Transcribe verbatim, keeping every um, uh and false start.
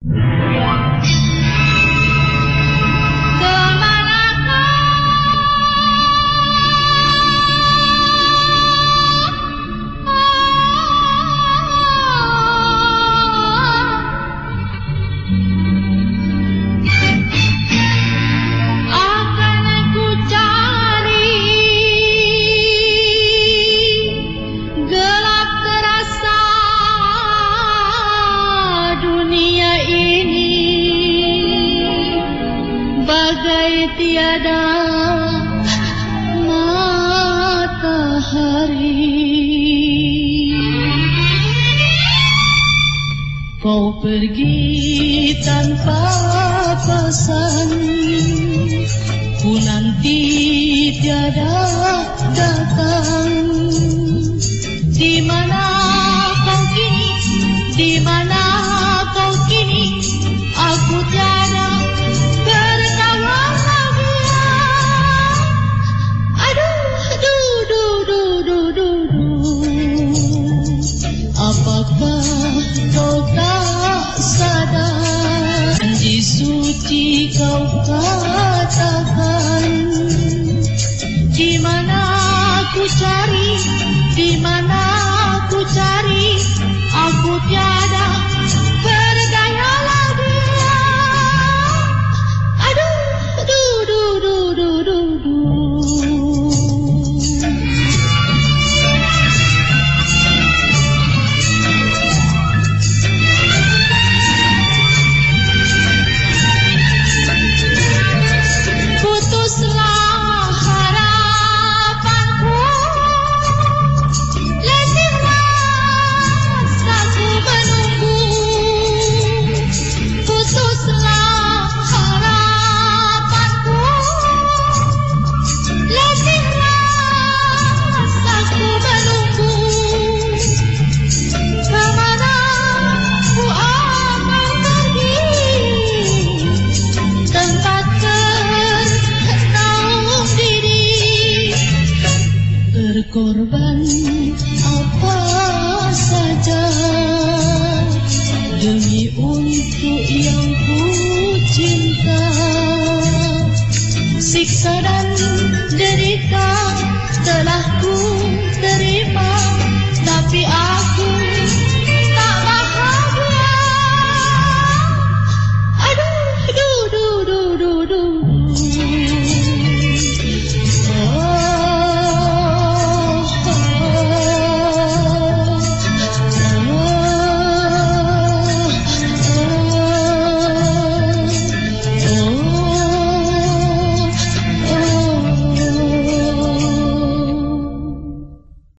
Tiada matahari, kau pergi tanpa pesan, ku nanti tiada datang. Di mana kau kini, di mana kau kini, aku tiada berkawan. Apakah kau tak sadar, janji suci kau katakan? Di mana ku cari, di mana ku cari, aku tiada berdaya lagi. Aduh, duh, duh, duh, duh, duh, duh. Berkorban apa saja demi untuk yang ku cinta. Siksa dan derita telah ku terima, tapi aku